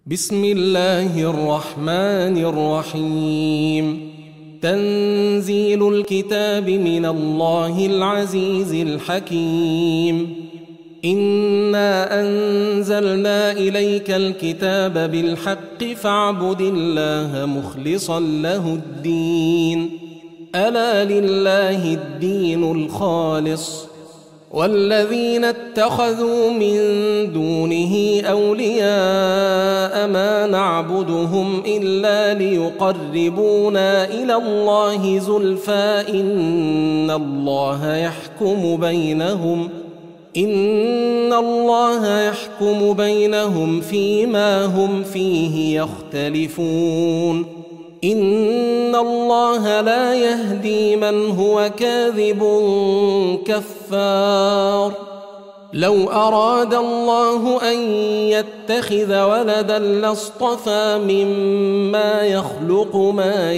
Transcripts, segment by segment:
بسم الله الرحمن الرحيم. تنزيل الكتاب من الله العزيز الحكيم. إنا أنزلنا إليك الكتاب بالحق فاعبد الله مخلصا له الدين. ألا لله الدين الخالص، والذين اتخذوا من دونه أولياء ما نعبدهم إلا ليقربونا إلى الله زلفى إن الله يحكم بينهم فيما هم فيه يختلفون. إن الله لا يهدي من هو كاذب كفار. لو أراد الله أن يتخذ ولدا لاصطفى مما يخلق ما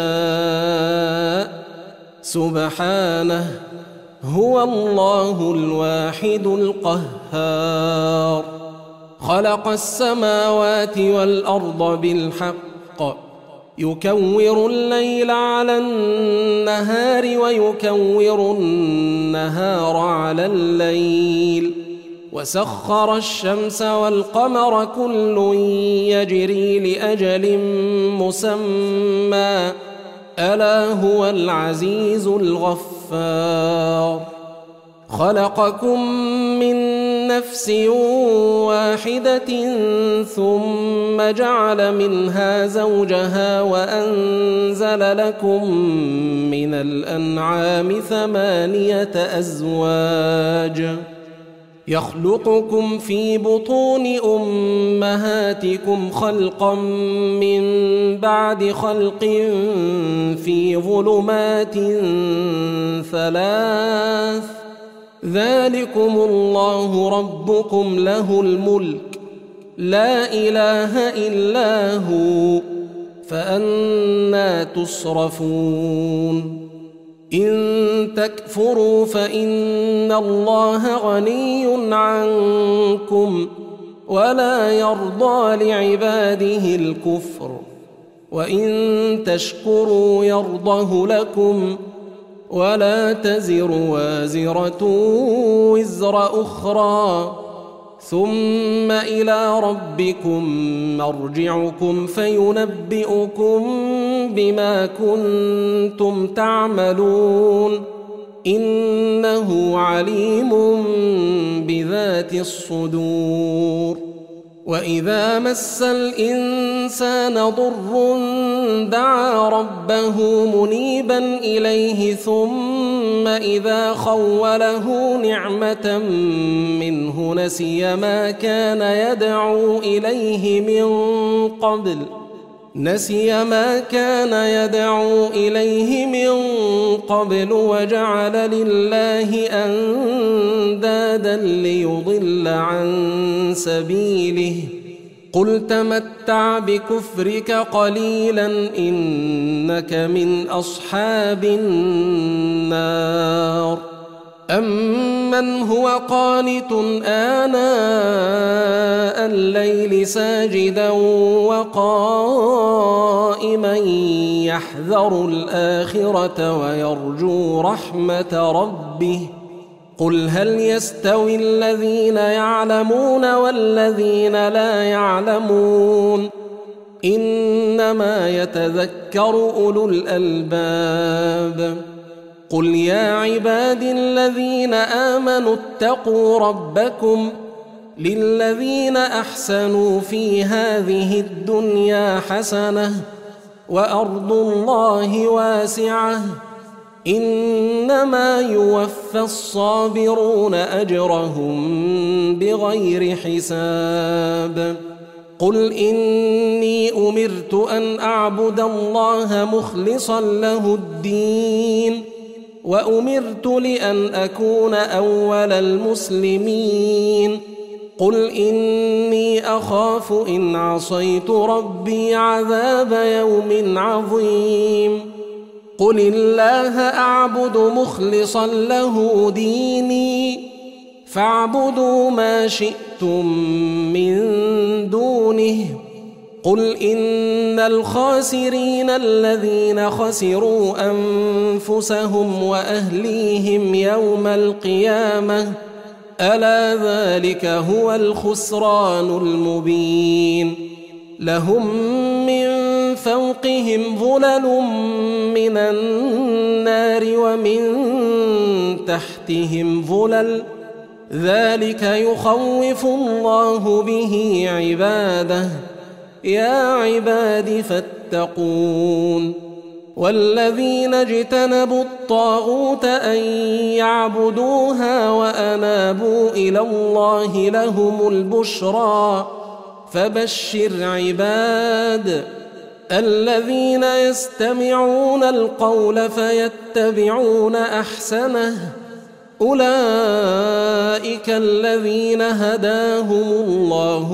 يشاء سبحانه، هو الله الواحد القهار. خلق السماوات والأرض بالحق، يكور الليل على النهار ويكور النهار على الليل، وسخر الشمس والقمر كل يجري لأجل مسمى، ألا هو العزيز الغفار. خلقكم من نفس واحدة ثم جعل منها زوجها وأنزل لكم من الأنعام 8 أزواج، يخلقكم في بطون أمهاتكم خلقا من بعد خلق في ظلمات 3، ذلكم الله ربكم له الملك لا إله إلا هو، فأنى تصرفون؟ إن تكفروا فإن الله غني عنكم ولا يرضى لعباده الكفر، وإن تشكروا يرضه لكم، ولا تزر وازرة وزر أخرى، ثم إلى ربكم مرجعكم فينبئكم بما كنتم تعملون، إنه عليم بذات الصدور. وإذا مس الإنسان ضر دعا ربه منيبا إليه ثم إذا خوله نعمة منه نسي ما كان يدعو إليه من قبل وجعل لله أندادا ليضل عن سبيله. قل تمتع بكفرك قليلا إنك من أصحاب النار. أمن هو قانت آناء الليل ساجدا وقائما يحذر الآخرة ويرجو رحمة ربه، قل هل يستوي الذين يعلمون والذين لا يعلمون؟ إنما يتذكر أولو الألباب. قل يا عبادي الذين آمنوا اتقوا ربكم، للذين أحسنوا في هذه الدنيا حسنة وأرض الله واسعة، إنما يوفى الصابرون أجرهم بغير حساب. قل إني أمرت أن أعبد الله مخلصا له الدين، وأمرت لأن أكون أول المسلمين. قل إني أخاف إن عصيت ربي عذاب يوم عظيم. قل الله أعبد مخلصا له ديني، فاعبدوا ما شئتم من دونه قل إن الخاسرين الذين خسروا أنفسهم وأهليهم يوم القيامة ألا ذلك هو الخسران المبين لهم من فوقهم ظلل من النار ومن تحتهم ظلل ذلك يخوف الله به عباده يا عباد فاتقون والذين اجتنبوا الطاغوت أن يعبدوها وأنابوا إلى الله لهم البشرى فبشر عباد الذين يستمعون القول فيتبعون أحسنه أولئك الذين هداهم الله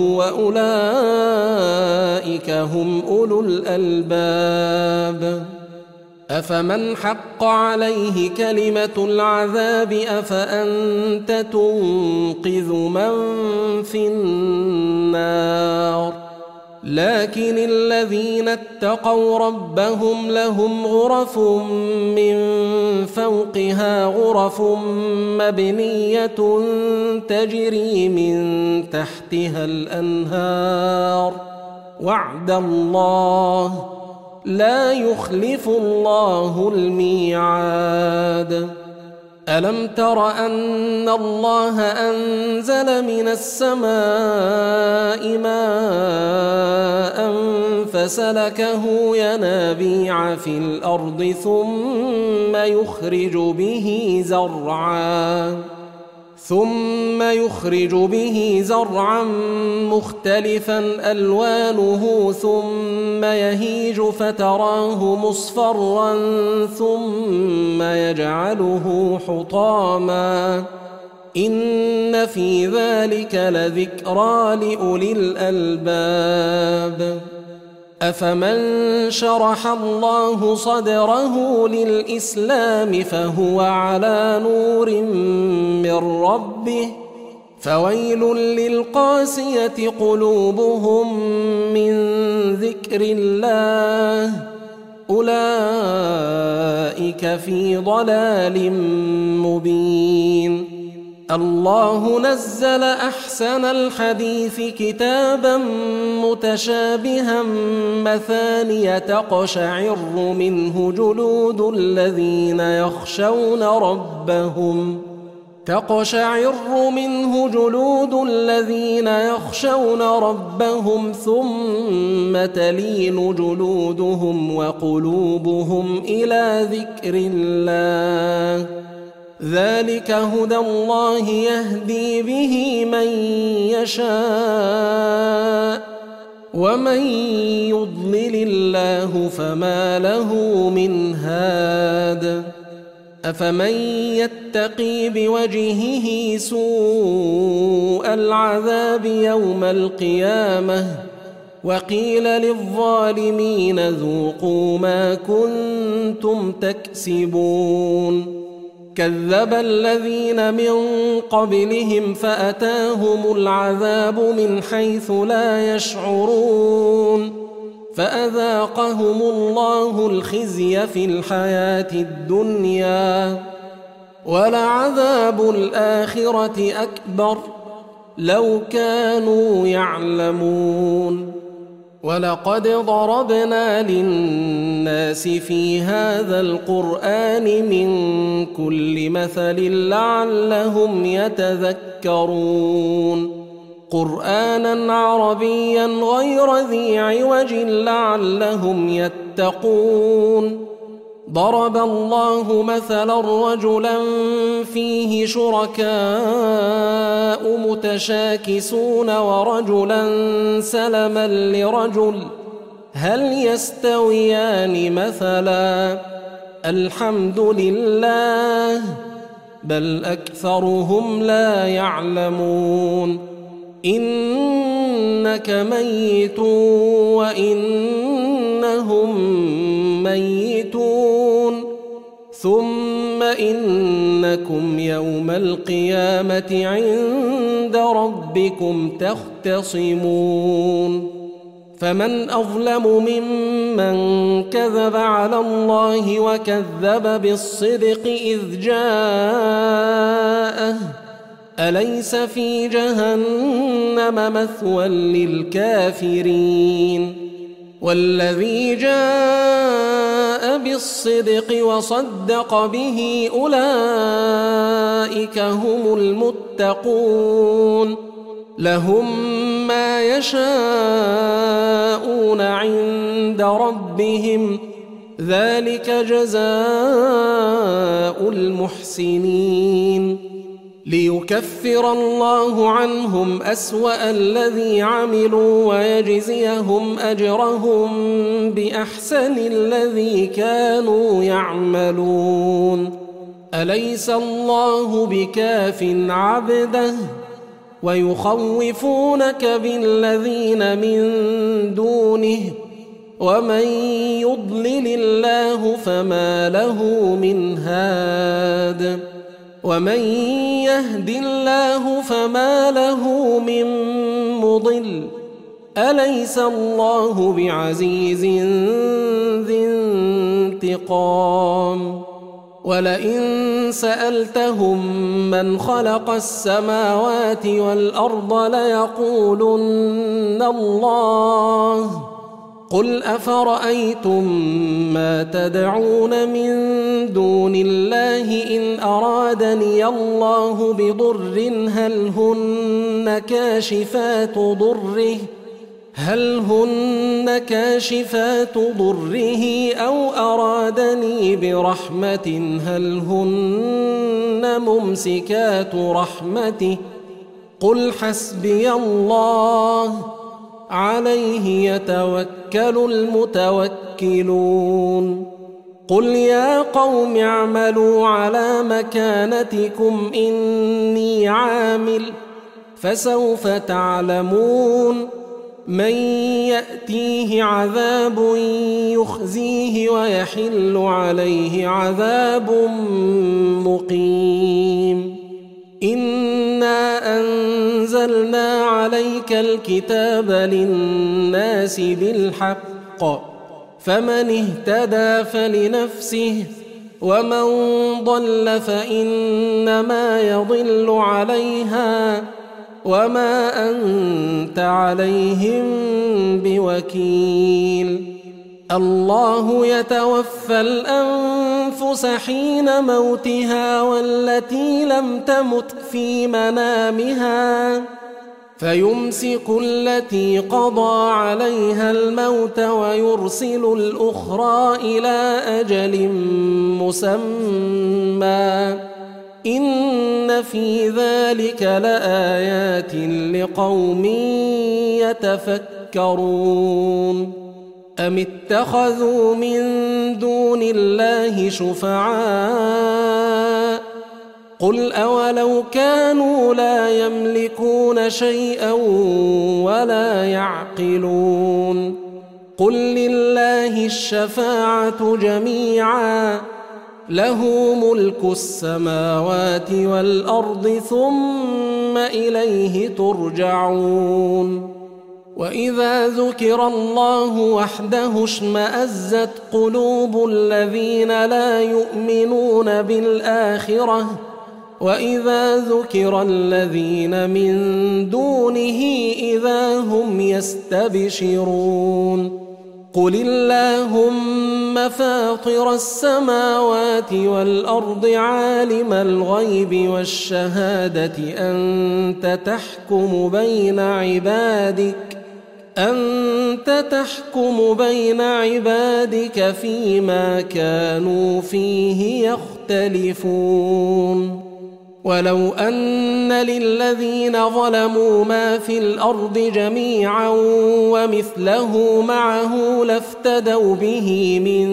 وأولئك هم أولو الألباب أفمن حق عليه كلمة العذاب أفأنت تنقذ من في النار لكن الذين اتقوا ربهم لهم غرف من فوقها غرف مبنية تجري من تحتها الأنهار وعد الله لا يخلف الله الميعاد ألم تر أن الله أنزل من السماء ماء فسلكه ينابيع في الأرض ثم يخرج به زرعا مختلفا ألوانه ثم يهيج فتراه مصفرا ثم يجعله حطاما إن في ذلك لذكرى لأولي الألباب أفمن شرح الله صدره للإسلام فهو على نور من ربه فويل للقاسية قلوبهم من ذكر الله أولئك في ضلال مبين الله نزل أحسن الحديث كتابا متشابها مثانية تقشعر منه جلود الذين يخشون ربهم ثم تلين جلودهم وقلوبهم إلى ذكر الله ذلك هدى الله يهدي به من يشاء ومن يضلل الله فما له من هاد أفمن يتقي بوجهه سوء العذاب يوم القيامة وقيل للظالمين ذوقوا ما كنتم تكسبون كذب الذين من قبلهم فأتاهم العذاب من حيث لا يشعرون فأذاقهم الله الخزي في الحياة الدنيا ولعذاب الآخرة أكبر لو كانوا يعلمون ولقد ضربنا للناس في هذا القرآن من كل مثل لعلهم يتذكرون قرآنا عربيا غير ذي عوج لعلهم يتقون ضرب الله مثلا رجلا فيه شركاء متشاكسون ورجلا سلما لرجل هل يستويان مثلا الحمد لله بل أكثرهم لا يعلمون إنك ميت وإنهم ميتون ثم إنكم يوم القيامة عند ربكم تختصمون فمن أظلم ممن كذب على الله وكذب بالصدق إذ جاءه أليس في جهنم مثوى للكافرين والذي جاء بالصدق وصدق به أولئك هم المتقون لهم ما يشاءون عند ربهم ذلك جزاء المحسنين ليكفر الله عنهم أسوأ الذي عملوا ويجزيهم أجرهم بأحسن الذي كانوا يعملون أليس الله بكاف عبده ويخوفونك بالذين من دونه ومن يضلل الله فما له من هاد ومن يهد الله فما له من مضل أليس الله بعزيز ذي انتقام ولئن سألتهم من خلق السماوات والأرض ليقولن الله قل أفرأيتم ما تدعون من دون الله إن أرادني الله بضر هل هن كاشفات ضره أو أرادني برحمة هل هن ممسكات رحمته قل حسبي الله عليه يتوكل المتوكلون قل يا قوم اعملوا على مكانتكم إني عامل فسوف تعلمون من يأتيه عذاب يخزيه ويحل عليه عذاب مقيم إنا أنزلنا عليك الكتاب للناس بالحق فمن اهتدى فلنفسه ومن ضل فإنما يضل عليها وما أنت عليهم بوكيل الله يتوفى الأنفس حين موتها والتي لم تمت في منامها فيمسك التي قضى عليها الموت ويرسل الأخرى إلى أجل مسمى إن في ذلك لآيات لقوم يتفكرون أم اتخذوا من دون الله شفعاء قل أولو كانوا لا يملكون شيئا ولا يعقلون قل لله الشفاعة جميعا له ملك السماوات والأرض ثم إليه ترجعون وإذا ذكر الله وحده اشمأزت قلوب الذين لا يؤمنون بالآخرة وإذا ذكر الذين من دونه إذا هم يستبشرون قل اللهم فاطر السماوات والأرض عالم الغيب والشهادة أنت تحكم بين عبادك فيما كانوا فيه يختلفون ولو أن للذين ظلموا ما في الأرض جميعا ومثله معه لافتدوا به من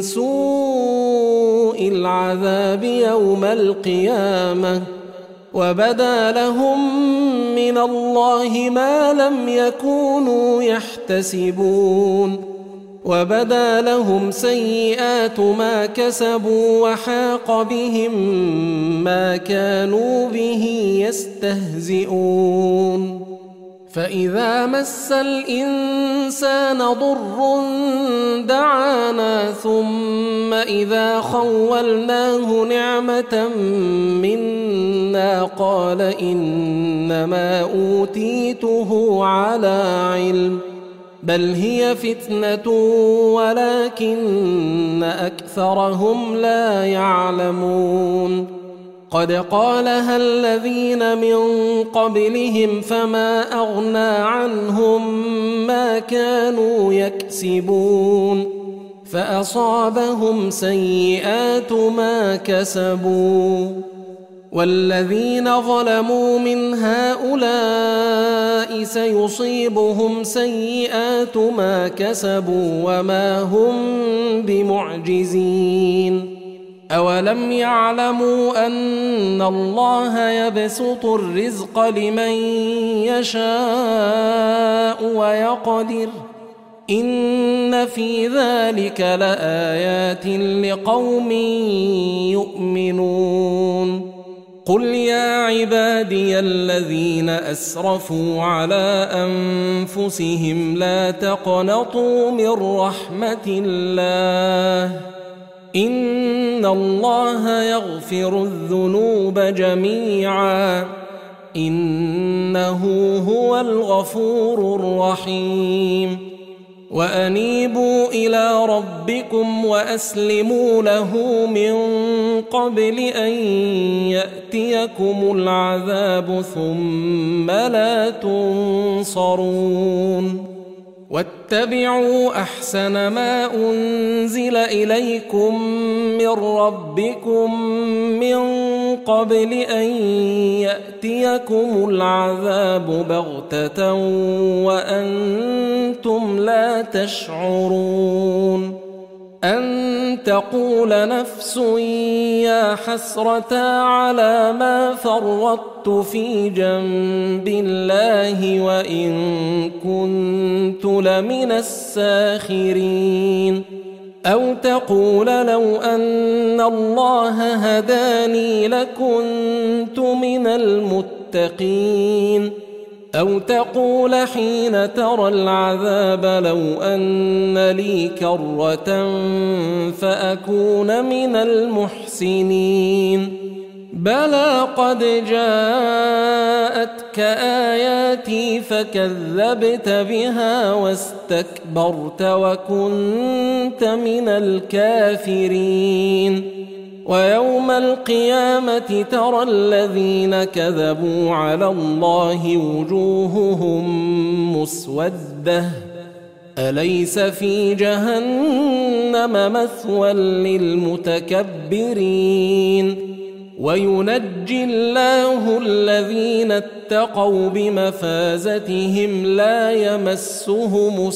سوء العذاب يوم القيامة وبدا لهم من الله ما لم يكونوا يحتسبون وبدا لهم سيئات ما كسبوا وحاق بهم ما كانوا به يستهزئون فإذا مس الإنسان ضر دعانا ثم إذا خولناه نعمة منا قال إنما أوتيته على علم بل هي فتنة ولكن أكثرهم لا يعلمون قد قالها الذين من قبلهم فما أغنى عنهم ما كانوا يكسبون فأصابهم سيئات ما كسبوا والذين ظلموا من هؤلاء سيصيبهم سيئات ما كسبوا وما هم بمعجزين أولم يعلموا أن الله يبسط الرزق لمن يشاء ويقدر إن في ذلك لآيات لقوم يؤمنون قل يا عبادي الذين أسرفوا على أنفسهم لا تقنطوا من رحمة الله إن الله يغفر الذنوب جميعا إنه هو الغفور الرحيم وأنيبوا إلى ربكم وأسلموا له من قبل أن يأتيكم العذاب ثم لا تنصرون واتبعوا أحسن ما أنزل إليكم من ربكم من قبل أن يأتيكم العذاب بغتة وأنتم لا تشعرون أن تقول نفس يا حسرة على ما فرطت في جنب الله وإن كنت لمن الساخرين أو تقول لو أن الله هداني لكنت من المتقين أو تقول حين ترى العذاب لو أن لي كرة فأكون من المحسنين بلى قد جاءتك آياتي فكذبت بها واستكبرت وكنت من الكافرين ويوم القيامة ترى الذين كذبوا على الله وجوههم مسودة أليس في جهنم مثوى للمتكبرين وينجي الله الذين اتقوا بمفازتهم لا يمسهم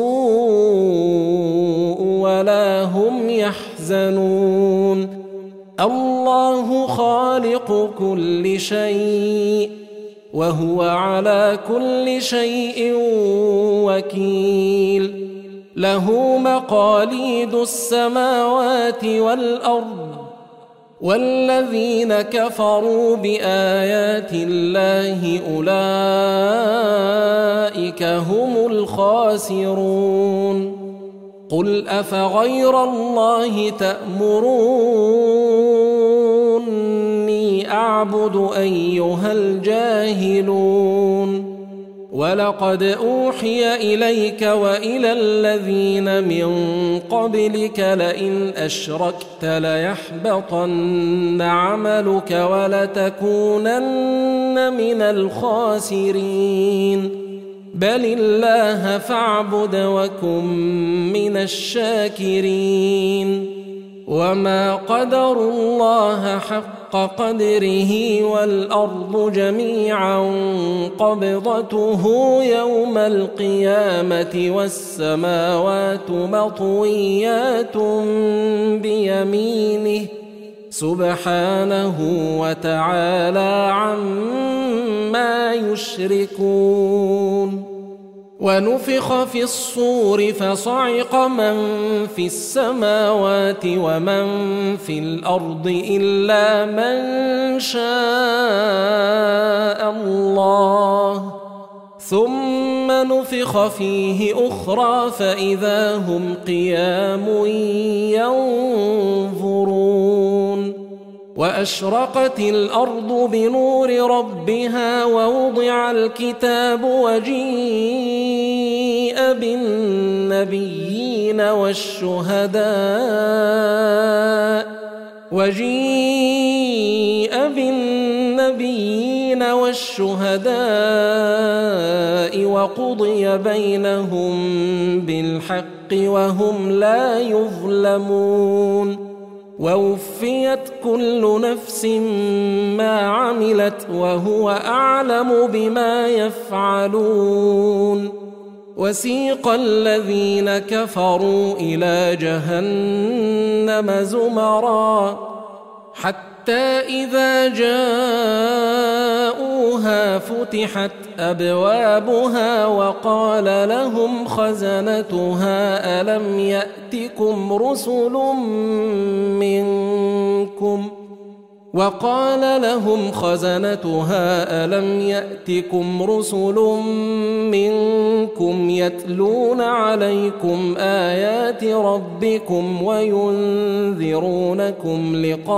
السوء ولا هم يحزنون الله خالق كل شيء وهو على كل شيء وكيل له مقاليد السماوات والأرض والذين كفروا بآيات الله أولئك هم الخاسرون قل أفغير الله تأمروني أعبد أيها الجاهلون ولقد أوحي إليك وإلى الذين من قبلك لئن أشركت ليحبطن عملك ولتكونن من الخاسرين بل الله فاعبد وكن من الشاكرين وما قدروا الله حق قدره والأرض جميعا قبضته يوم القيامة والسماوات مطويات بيمينه سبحانه وتعالى عما يشركون ونفخ في الصور فصعق من في السماوات ومن في الأرض إلا من شاء الله ثم نفخ فيه أخرى فإذا هم قيام ينظرون وأشرقت الأرض بنور ربها ووضع الكتاب وجيء بالنبيين والشهداء وقضي بينهم بالحق وهم لا يظلمون ووفيت كل نفس ما عملت وهو أعلم بما يفعلون وسيق الذين كفروا إلى جهنم زمرا حتى إذا جاءوها فتحت أبوابها وقال لهم خزنتها ألم يأتكم رسل منكم يتلون عليكم آيات ربكم وينذرونكم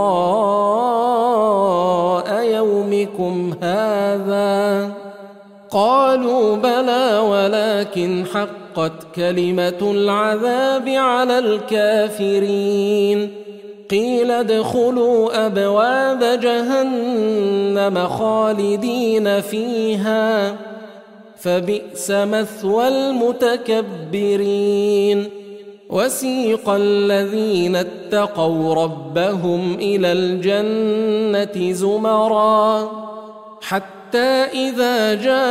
لقاء يومكم هذا قالوا بلى ولكن حقت كلمة العذاب على الكافرين قيل ادخلوا أبواب جهنم خالدين فيها فبئس مثوى المتكبرين وسيق الذين اتقوا ربهم إلى الجنة زمرا حتى إذا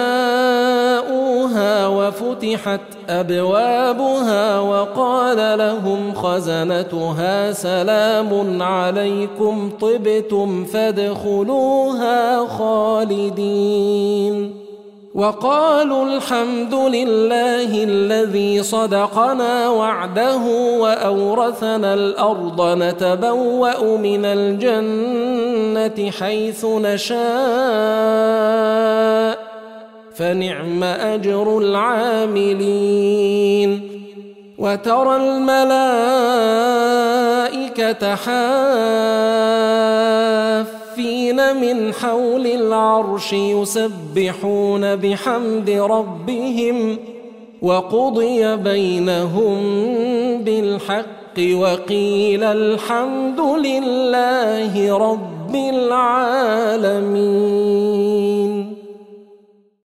جاءوها وفتحت أبوابها وقال لهم خزنتها سلام عليكم طبتم فادخلوها خالدين وقالوا الحمد لله الذي صدقنا وعده وأورثنا الأرض نتبوأ من الجنة حيث نشاء فنعم أجر العاملين وترى الملائكة حافين من حول العرش يسبحون بحمد ربهم وقضي بينهم بالحق وقيل الحمد لله رب العالمين.